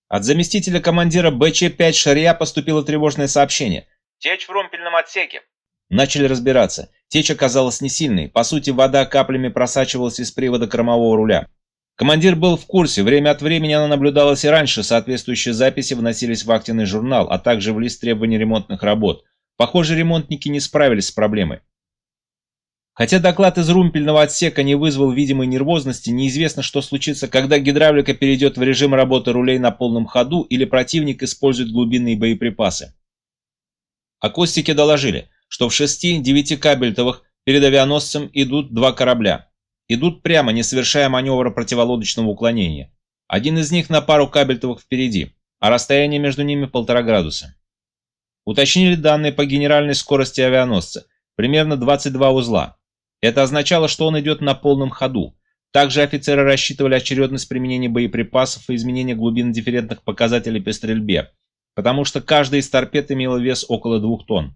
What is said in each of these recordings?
От заместителя командира БЧ-5 Шарья поступило тревожное сообщение. «Течь в румпельном отсеке». Начали разбираться. Течь оказалась не сильной. По сути, вода каплями просачивалась из привода кормового руля. Командир был в курсе. Время от времени она наблюдалась и раньше. Соответствующие записи вносились в активный журнал, а также в лист требований ремонтных работ. Похоже, ремонтники не справились с проблемой. Хотя доклад из румпельного отсека не вызвал видимой нервозности, неизвестно, что случится, когда гидравлика перейдет в режим работы рулей на полном ходу или противник использует глубинные боеприпасы. Акустики доложили, что в 6-9 кабельтовых перед авианосцем идут 2 корабля. Идут прямо, не совершая маневра противолодочного уклонения. Один из них на пару кабельтовых впереди, а расстояние между ними 1,5 градуса. Уточнили данные по генеральной скорости авианосца, примерно 22 узла. Это означало, что он идет на полном ходу. Также офицеры рассчитывали очередность применения боеприпасов и изменения глубин дифферентных показателей при стрельбе, потому что каждая из торпед имела вес около 2 тонн.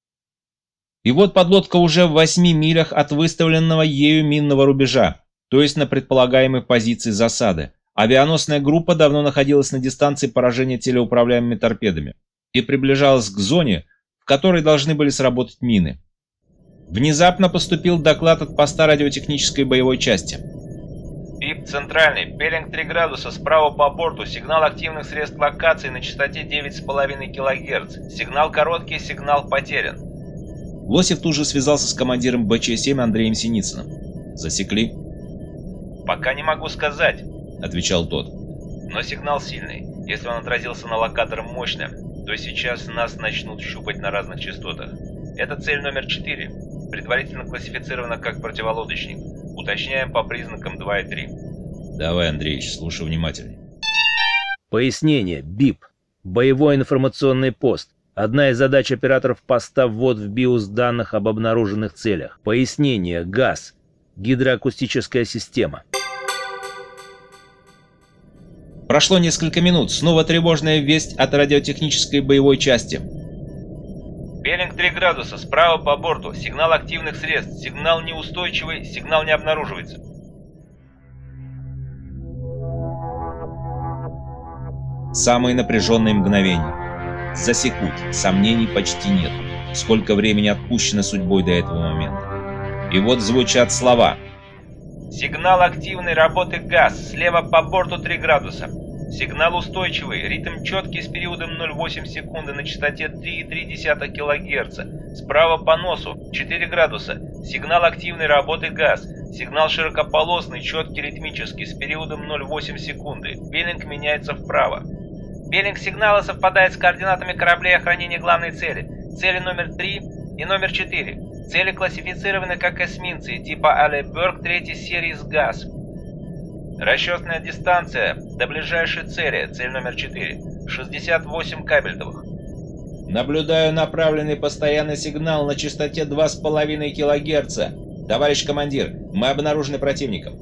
И вот подлодка уже в 8 милях от выставленного ею минного рубежа, то есть на предполагаемой позиции засады. Авианосная группа давно находилась на дистанции поражения телеуправляемыми торпедами и приближалась к зоне, в которой должны были сработать мины. Внезапно поступил доклад от поста радиотехнической боевой части. ПИП центральный, пеллинг 3 градуса, справа по борту, сигнал активных средств локации на частоте 9,5 кГц. Сигнал короткий, сигнал потерян. Лосев тут же связался с командиром БЧ-7 Андреем Синицыным. «Засекли?» «Пока не могу сказать», — отвечал тот. «Но сигнал сильный. Если он отразился на локатор мощно, то сейчас нас начнут щупать на разных частотах. Это цель номер 4. Предварительно классифицирована как противолодочник. Уточняем по признакам 2 и 3. «Давай, Андреевич, слушай внимательней». Пояснение. БИП. Боевой информационный пост. Одна из задач операторов поста — ввод в БИОС данных об обнаруженных целях. Пояснение. ГАЗ. Гидроакустическая система. Прошло несколько минут. Снова тревожная весть от радиотехнической боевой части. Пеллинг 3 градуса, справа по борту, сигнал активных средств, сигнал неустойчивый, сигнал не обнаруживается. Самые напряженные мгновения. Засекут, сомнений почти нет. Сколько времени отпущено судьбой до этого момента. И вот звучат слова. Сигнал активной работы ГАЗ, слева по борту 3 градуса. Сигнал устойчивый, ритм четкий с периодом 0,8 секунды на частоте 3,3 кГц. Справа по носу 4 градуса. Сигнал активной работы ГАЗ. Сигнал широкополосный, четкий, ритмический с периодом 0,8 секунды. Пеллинг меняется вправо. Пеллинг сигнала совпадает с координатами кораблей охранения главной цели. Цели номер 3 и номер 4. Цели классифицированы как эсминцы типа Алеберг 3 серии с ГАЗ. Расчетная дистанция до ближайшей цели, цель номер 4, 68 кабельтовых. Наблюдаю направленный постоянный сигнал на частоте 2,5 кГц. Товарищ командир, мы обнаружены противником.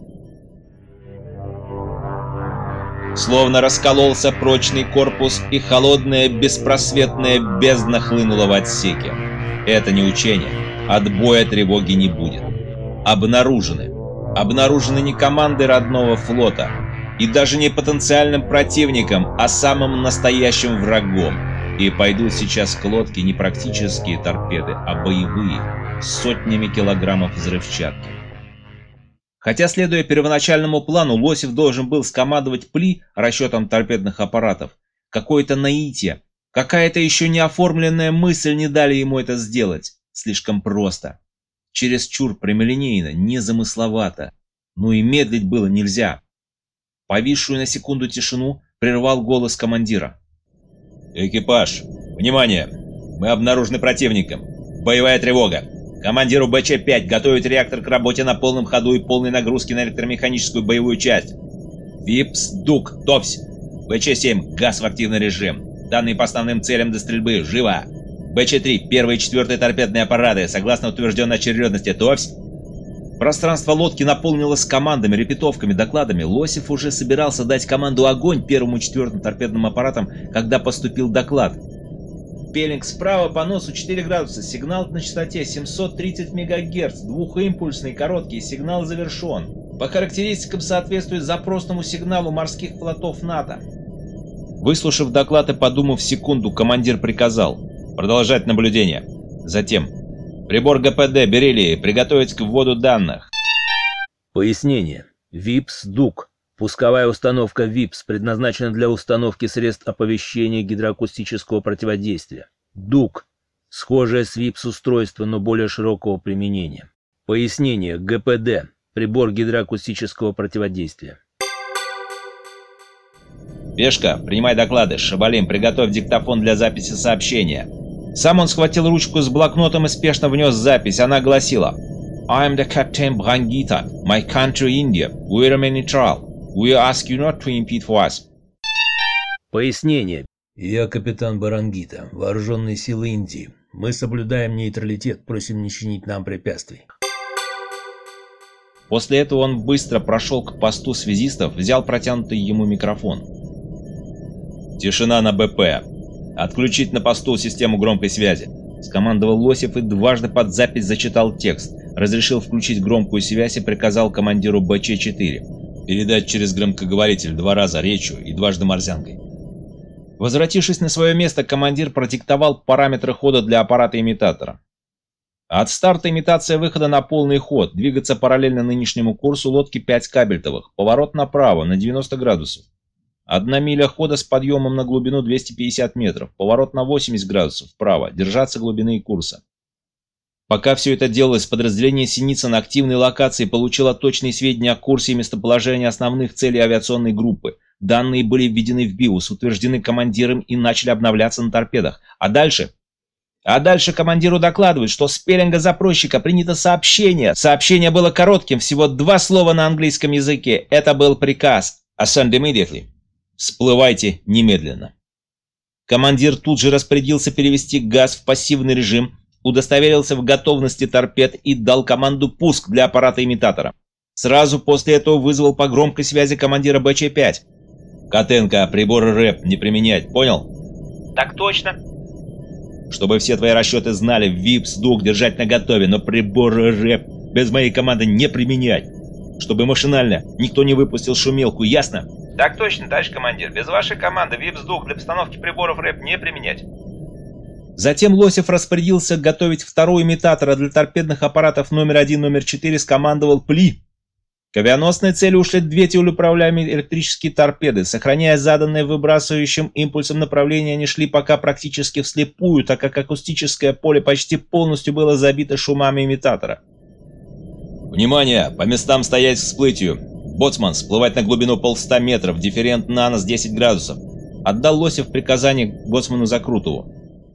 Словно раскололся прочный корпус, и холодная беспросветная бездна хлынула в отсеке. Это не учение. Отбоя тревоги не будет. Обнаружены. Обнаружены не команды родного флота, и даже не потенциальным противником, а самым настоящим врагом. И пойдут сейчас к лодке не практические торпеды, а боевые, с сотнями килограммов взрывчатки. Хотя, следуя первоначальному плану, Лосев должен был скомандовать ПЛИ расчетом торпедных аппаратов, какое-то наитие, какая-то еще не оформленная мысль не дали ему это сделать. Слишком просто. Чересчур прямолинейно, незамысловато. Ну и медлить было нельзя. Повисшую на секунду тишину прервал голос командира. «Экипаж, внимание! Мы обнаружены противником. Боевая тревога. Командиру БЧ-5 готовить реактор к работе на полном ходу и полной нагрузке на электромеханическую боевую часть. ВИПС, ДУК, ТОВС. БЧ-7, газ в активный режим. Данные по основным целям до стрельбы. Живо! БЧ-3, 1 и 4 торпедные аппараты, согласно утвержденной очередности. ТОВС. Пространство лодки наполнилось командами, репетовками, докладами. Лосев уже собирался дать команду «Огонь» 1 и 4 торпедным аппаратам, когда поступил доклад. Пеллинг справа по носу 4 градуса, сигнал на частоте 730 МГц, двухимпульсный, короткий, сигнал завершен. По характеристикам соответствует запросному сигналу морских флотов НАТО. Выслушав доклад и подумав секунду, командир приказал продолжать наблюдение. Затем: прибор ГПД Бериллии приготовить к вводу данных. Пояснение. ВИПС-ДУК. Пусковая установка ВИПС предназначена для установки средств оповещения гидроакустического противодействия. ДУК. Схожее с ВИПС устройство, но более широкого применения. Пояснение. ГПД. Прибор гидроакустического противодействия. Пешка, принимай доклады. Шабалим, приготовь диктофон для записи сообщения. Сам он схватил ручку с блокнотом и спешно внес запись. Она гласила: I am the Captain Brangita. My country India. We remain neutral. We ask you not to impede for us. Пояснение. Я капитан Барангита, вооруженные силы Индии. Мы соблюдаем нейтралитет, просим не чинить нам препятствий. После этого он быстро прошел к посту связистов, взял протянутый ему микрофон. «Тишина на БП. Отключить на посту систему громкой связи», — скомандовал Лосев и дважды под запись зачитал текст, разрешил включить громкую связь и приказал командиру БЧ-4 передать через громкоговоритель 2 раза речью и дважды морзянкой. Возвратившись на свое место, командир продиктовал параметры хода для аппарата-имитатора. От старта имитация выхода на полный ход, двигаться параллельно нынешнему курсу лодки 5 кабельтовых, поворот направо на 90 градусов. 1 миля хода с подъемом на глубину 250 метров, поворот на 80 градусов вправо, держаться глубины и курса. Пока все это делалось, подразделение Синицын на активной локации получило точные сведения о курсе и местоположении основных целей авиационной группы. Данные были введены в БИУС, утверждены командиром и начали обновляться на торпедах. А дальше командиру докладывают, что с пеленга запросчика принято сообщение. Сообщение было коротким, всего 2 слова на английском языке. Это был приказ «Ascend immediately». «Всплывайте немедленно». Командир тут же распорядился перевести газ в пассивный режим, удостоверился в готовности торпед и дал команду «Пуск» для аппарата-имитатора. Сразу после этого вызвал по громкой связи командира БЧ-5. «Котенко, приборы РЭП не применять, понял?» «Так точно». «Чтобы все твои расчеты знали, ВИПС-ДУК держать наготове, но приборы РЭП без моей команды не применять. Чтобы машинально никто не выпустил шумелку, ясно?» «Так точно, товарищ командир. Без вашей команды ВИПС-ДУК для постановки приборов РЭП не применять». Затем Лосев распорядился готовить второй имитатор, а для торпедных аппаратов номер 1, номер 4 скомандовал «Пли». К авианосной цели ушли 2 телеуправляемые электрические торпеды. Сохраняя заданное выбрасывающим импульсом направление, они шли пока практически вслепую, так как акустическое поле почти полностью было забито шумами имитатора. «Внимание! По местам стоять всплытию! Боцман, всплывать на глубину 150 метров, дифферент на нос 10 градусов!» Отдал Лосев приказание боцману Закрутову.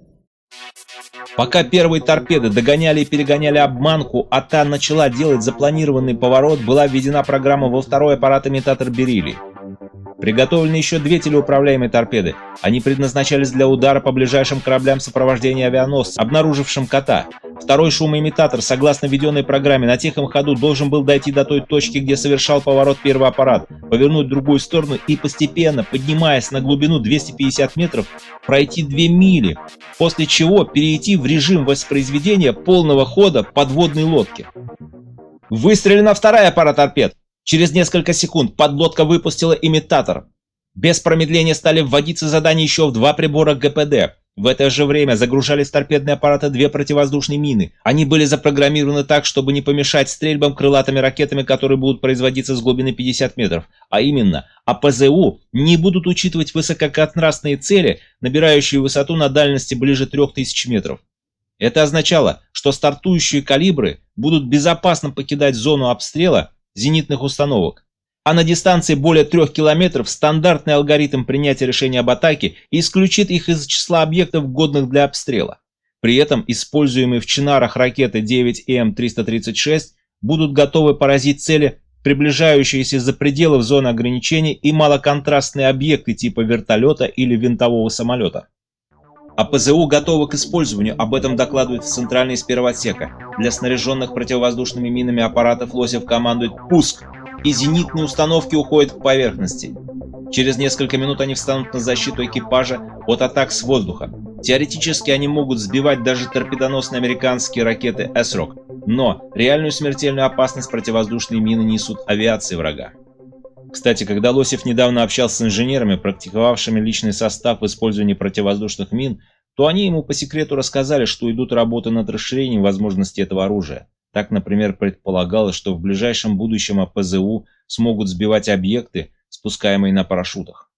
Пока первые торпеды догоняли и перегоняли обманку, а та начала делать запланированный поворот, была введена программа во второй аппарат-имитатор Бериллии. Приготовлены еще 2 телеуправляемые торпеды. Они предназначались для удара по ближайшим кораблям сопровождения авианосца, обнаружившим кота. Второй шумоимитатор, согласно введенной программе, на тихом ходу должен был дойти до той точки, где совершал поворот первый аппарат, повернуть в другую сторону и постепенно, поднимаясь на глубину 250 метров, пройти 2 мили, после чего перейти в режим воспроизведения полного хода подводной лодки. Выстрелена вторая пара торпед. Через несколько секунд подлодка выпустила имитатор. Без промедления стали вводиться задания еще в 2 прибора ГПД. В это же время загружались в торпедные аппараты 2 противовоздушные мины. Они были запрограммированы так, чтобы не помешать стрельбам крылатыми ракетами, которые будут производиться с глубины 50 метров. А именно, АПЗУ не будут учитывать высококонтрастные цели, набирающие высоту на дальности ближе 3000 метров. Это означало, что стартующие калибры будут безопасно покидать зону обстрела зенитных установок, а на дистанции более 3 километров стандартный алгоритм принятия решения об атаке исключит их из числа объектов, годных для обстрела. При этом используемые в Чинарах ракеты 9М-336 будут готовы поразить цели, приближающиеся за пределы зоны ограничений, и малоконтрастные объекты типа вертолета или винтового самолета. АПЗУ готовы к использованию, об этом докладывают в центральной из первого отсека. Для снаряженных противовоздушными минами аппаратов Лосев командует «Пуск», и зенитные установки уходят к поверхности. Через несколько минут они встанут на защиту экипажа от атак с воздуха. Теоретически они могут сбивать даже торпедоносные американские ракеты «Эсрок», но реальную смертельную опасность противовоздушные мины несут авиации врага. Кстати, когда Лосев недавно общался с инженерами, практиковавшими личный состав в использовании противовоздушных мин, то они ему по секрету рассказали, что идут работы над расширением возможностей этого оружия. Так, например, предполагалось, что в ближайшем будущем АПЗУ смогут сбивать объекты, спускаемые на парашютах.